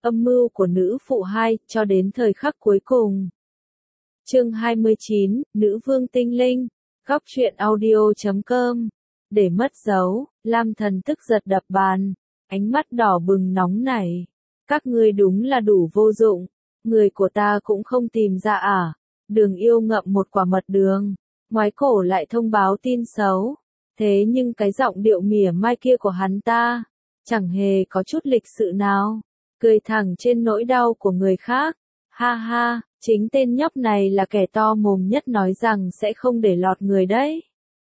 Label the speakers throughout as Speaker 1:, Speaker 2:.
Speaker 1: Âm mưu của nữ phụ 2, cho đến thời khắc cuối cùng. Chương 29, Nữ vương tinh linh. Góc truyện audio.com. Để mất dấu, Lam Thần tức giật đập bàn, ánh mắt đỏ bừng nóng nảy. Các ngươi đúng là đủ vô dụng, người của ta cũng không tìm ra à? Đường Yêu ngậm một quả mật đường, ngoái cổ lại thông báo tin xấu. Thế nhưng cái giọng điệu mỉa mai kia của hắn ta, chẳng hề có chút lịch sự nào, cười thẳng trên nỗi đau của người khác. Ha ha, chính tên nhóc này là kẻ to mồm nhất nói rằng sẽ không để lọt người đấy.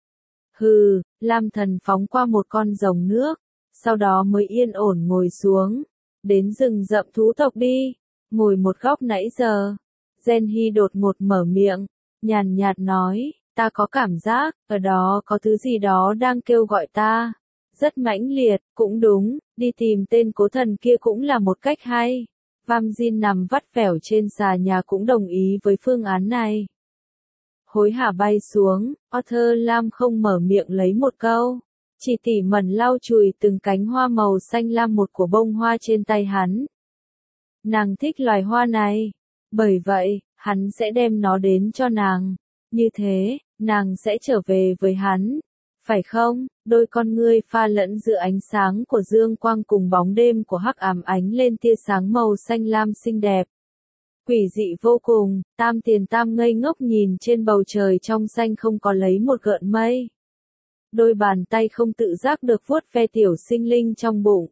Speaker 1: Hừ, Lam Thần phóng qua một con rồng nước, sau đó mới yên ổn ngồi xuống. Đến rừng rậm thú tộc đi, ngồi một góc nãy giờ. Gen Hy đột ngột mở miệng, nhàn nhạt nói, ta có cảm giác, ở đó có thứ gì đó đang kêu gọi ta. Rất mãnh liệt, cũng đúng, đi tìm tên cố thần kia cũng là một cách hay. Vam Jin nằm vắt vẻo trên xà nhà cũng đồng ý với phương án này. Hối hả bay xuống, Arthur Lam không mở miệng lấy một câu, chỉ tỉ mẩn lau chùi từng cánh hoa màu xanh lam một của bông hoa trên tay hắn. Nàng thích loài hoa này, bởi vậy, hắn sẽ đem nó đến cho nàng. Như thế, nàng sẽ trở về với hắn. Phải không? Đôi con ngươi pha lẫn giữa ánh sáng của dương quang cùng bóng đêm của hắc ám ánh lên tia sáng màu xanh lam xinh đẹp. Quỷ dị vô cùng, Tam Tiền Tam ngây ngốc nhìn trên bầu trời trong xanh không có lấy một gợn mây. Đôi bàn tay không tự giác được vuốt ve tiểu sinh linh trong bụng.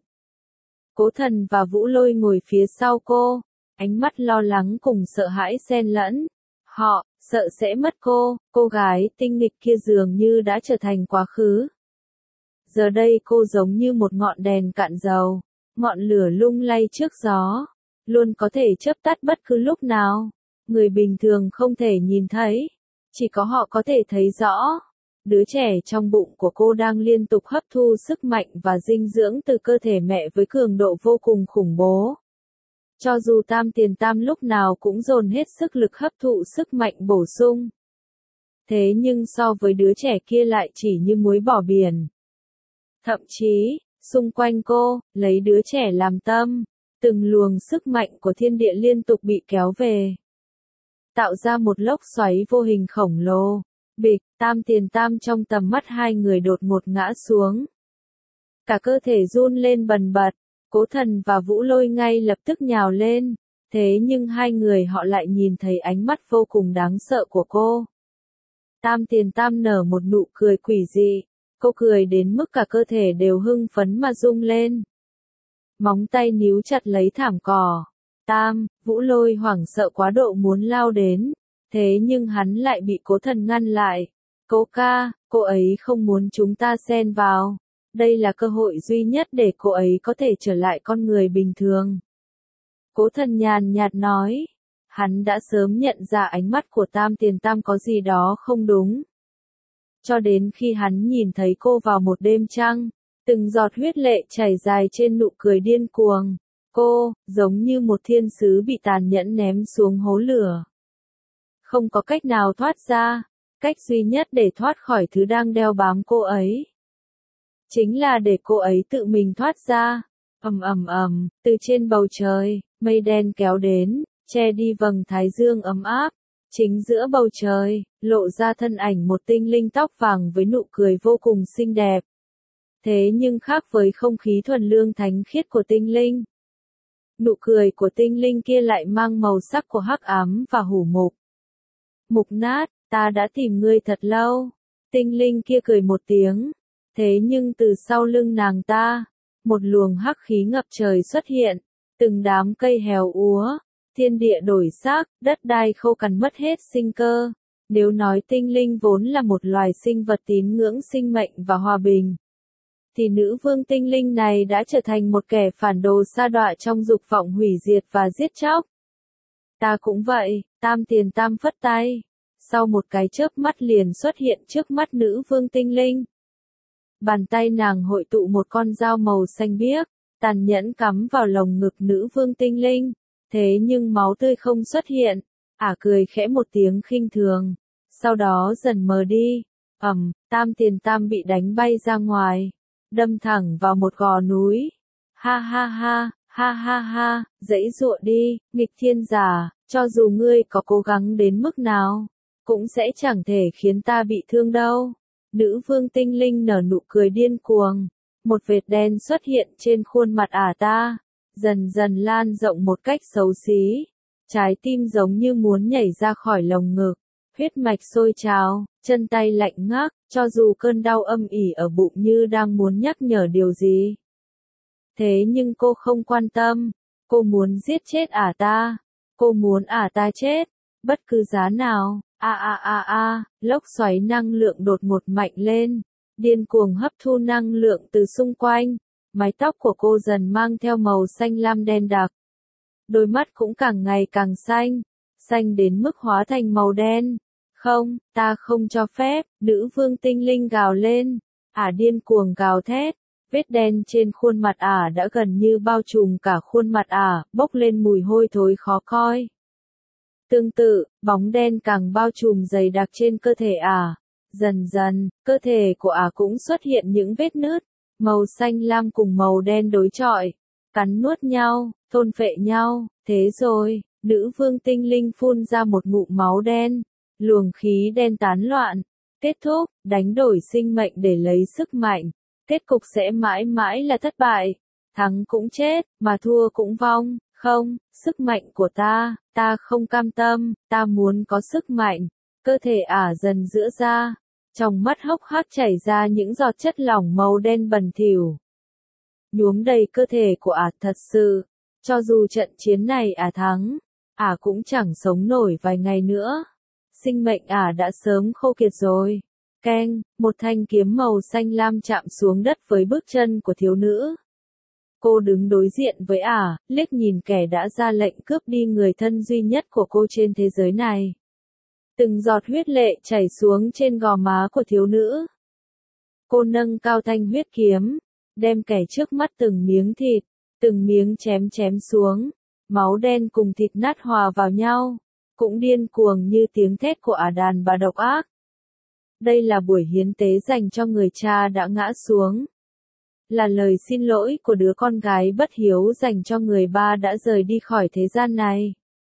Speaker 1: Cố Thần và Vũ Lôi ngồi phía sau cô, ánh mắt lo lắng cùng sợ hãi xen lẫn. Họ sợ sẽ mất cô gái tinh nghịch kia dường như đã trở thành quá khứ. Giờ đây cô giống như một ngọn đèn cạn dầu, ngọn lửa lung lay trước gió, luôn có thể chớp tắt bất cứ lúc nào. Người bình thường không thể nhìn thấy, chỉ có họ có thể thấy rõ. Đứa trẻ trong bụng của cô đang liên tục hấp thu sức mạnh và dinh dưỡng từ cơ thể mẹ với cường độ vô cùng khủng bố. Cho dù Tam Tiền Tam lúc nào cũng dồn hết sức lực hấp thụ sức mạnh bổ sung. Thế nhưng so với đứa trẻ kia lại chỉ như muối bỏ biển. Thậm chí, xung quanh cô, lấy đứa trẻ làm tâm, từng luồng sức mạnh của thiên địa liên tục bị kéo về. Tạo ra một lốc xoáy vô hình khổng lồ. Bịch, Tam Tiền Tam trong tầm mắt hai người đột ngột ngã xuống. Cả cơ thể run lên bần bật. Cố Thần và Vũ Lôi ngay lập tức nhào lên, thế nhưng hai người họ lại nhìn thấy ánh mắt vô cùng đáng sợ của cô. Tam Tiền Tam nở một nụ cười quỷ dị, cô cười đến mức cả cơ thể đều hưng phấn mà rung lên. Móng tay níu chặt lấy thảm cỏ. Vũ Lôi hoảng sợ quá độ muốn lao đến, thế nhưng hắn lại bị Cố Thần ngăn lại. Cố ca, cô ấy không muốn chúng ta xen vào. Đây là cơ hội duy nhất để cô ấy có thể trở lại con người bình thường. Cố Thần nhàn nhạt nói. Hắn đã sớm nhận ra ánh mắt của Tam Tiền Tam có gì đó không đúng. Cho đến khi hắn nhìn thấy cô vào một đêm trăng, từng giọt huyết lệ chảy dài trên nụ cười điên cuồng. Cô, giống như một thiên sứ bị tàn nhẫn ném xuống hố lửa. Không có cách nào thoát ra, cách duy nhất để thoát khỏi thứ đang đeo bám cô ấy. Chính là để cô ấy tự mình thoát ra. Từ trên bầu trời, mây đen kéo đến, che đi vầng thái dương ấm áp. Chính giữa bầu trời, lộ ra thân ảnh một tinh linh tóc vàng với nụ cười vô cùng xinh đẹp. Thế nhưng khác với không khí thuần lương thánh khiết của tinh linh. Nụ cười của tinh linh kia lại mang màu sắc của hắc ám và hủ mục. Mục nát, ta đã tìm ngươi thật lâu. Tinh linh kia cười một tiếng. Thế nhưng từ sau lưng nàng ta, một luồng hắc khí ngập trời xuất hiện, từng đám cây héo úa, thiên địa đổi xác, đất đai khô cằn mất hết sinh cơ. Nếu nói tinh linh vốn là một loài sinh vật tín ngưỡng sinh mệnh và hòa bình, thì nữ vương tinh linh này đã trở thành một kẻ phản đồ sa đọa trong dục vọng hủy diệt và giết chóc. Ta cũng vậy, Tam Tiền Tam phất tay. Sau một cái chớp mắt liền xuất hiện trước mắt nữ vương tinh linh. Bàn tay nàng hội tụ một con dao màu xanh biếc, tàn nhẫn cắm vào lồng ngực nữ vương tinh linh. Thế nhưng máu tươi không xuất hiện, cười khẽ một tiếng khinh thường. Sau đó dần mờ đi. Tam Tiền Tam bị đánh bay ra ngoài, đâm thẳng vào một gò núi. Ha ha ha, Ha ha ha, giãy giụa đi, nghịch thiên giả, cho dù ngươi có cố gắng đến mức nào, cũng sẽ chẳng thể khiến ta bị thương đâu. Nữ vương tinh linh nở nụ cười điên cuồng, một vệt đen xuất hiện trên khuôn mặt ta, dần dần lan rộng một cách xấu xí. Trái tim giống như muốn nhảy ra khỏi lồng ngực, huyết mạch sôi trào, chân tay lạnh ngắt, cho dù cơn đau âm ỉ ở bụng như đang muốn nhắc nhở điều gì. Thế nhưng cô không quan tâm, cô muốn giết chết ta, cô muốn ta chết, bất cứ giá nào. Lốc xoáy năng lượng đột ngột mạnh lên, điên cuồng hấp thu năng lượng từ xung quanh, mái tóc của cô dần mang theo màu xanh lam đen đặc. Đôi mắt cũng càng ngày càng xanh, xanh đến mức hóa thành màu đen. Không, ta không cho phép, nữ vương tinh linh gào lên, điên cuồng gào thét, vết đen trên khuôn mặt đã gần như bao trùm cả khuôn mặt bốc lên mùi hôi thối khó coi. Tương tự, bóng đen càng bao trùm dày đặc trên cơ thể dần dần, cơ thể của cũng xuất hiện những vết nứt, màu xanh lam cùng màu đen đối chọi, cắn nuốt nhau, thôn phệ nhau, thế rồi, nữ vương tinh linh phun ra một ngụm máu đen, luồng khí đen tán loạn, kết thúc, đánh đổi sinh mệnh để lấy sức mạnh, kết cục sẽ mãi mãi là thất bại, thắng cũng chết, mà thua cũng vong, không, sức mạnh của ta không cam tâm, ta muốn có sức mạnh, cơ thể dần giãn ra, trong mắt hốc hác chảy ra những giọt chất lỏng màu đen bẩn thỉu. Nhuốm đầy cơ thể của thật sự, cho dù trận chiến này thắng, cũng chẳng sống nổi vài ngày nữa. Sinh mệnh đã sớm khô kiệt rồi. Keng, một thanh kiếm màu xanh lam chạm xuống đất với bước chân của thiếu nữ. Cô đứng đối diện với liếc nhìn kẻ đã ra lệnh cướp đi người thân duy nhất của cô trên thế giới này. Từng giọt huyết lệ chảy xuống trên gò má của thiếu nữ. Cô nâng cao thanh huyết kiếm, đem kẻ trước mắt từng miếng thịt, từng miếng chém xuống, máu đen cùng thịt nát hòa vào nhau, cũng điên cuồng như tiếng thét của đàn bà độc ác. Đây là buổi hiến tế dành cho người cha đã ngã xuống. Là lời xin lỗi của đứa con gái bất hiếu dành cho người ba đã rời đi khỏi thế gian này.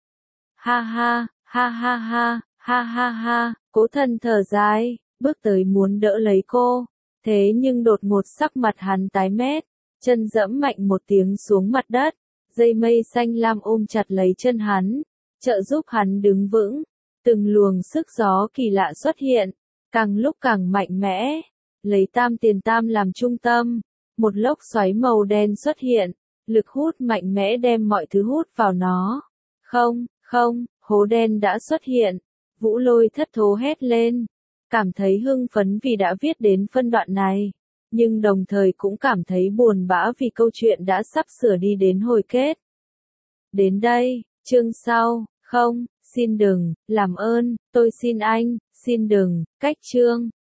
Speaker 1: Ha ha, ha ha ha, ha ha ha, cố thần thở dài, bước tới muốn đỡ lấy cô. Thế nhưng đột ngột sắc mặt hắn tái mét, chân dẫm mạnh một tiếng xuống mặt đất, dây mây xanh lam ôm chặt lấy chân hắn, trợ giúp hắn đứng vững. Từng luồng sức gió kỳ lạ xuất hiện, càng lúc càng mạnh mẽ, lấy tam tiền tam làm trung tâm, một lốc xoáy màu đen xuất hiện, lực hút mạnh mẽ đem mọi thứ hút vào nó. Không, hố đen đã xuất hiện, Vũ Lôi thất thố hét lên, cảm thấy hưng phấn vì đã viết đến phân đoạn này, nhưng đồng thời cũng cảm thấy buồn bã vì câu chuyện đã sắp sửa đi đến hồi kết. Đến đây, chương sau, không, xin đừng, làm ơn, tôi xin anh, xin đừng, cách chương.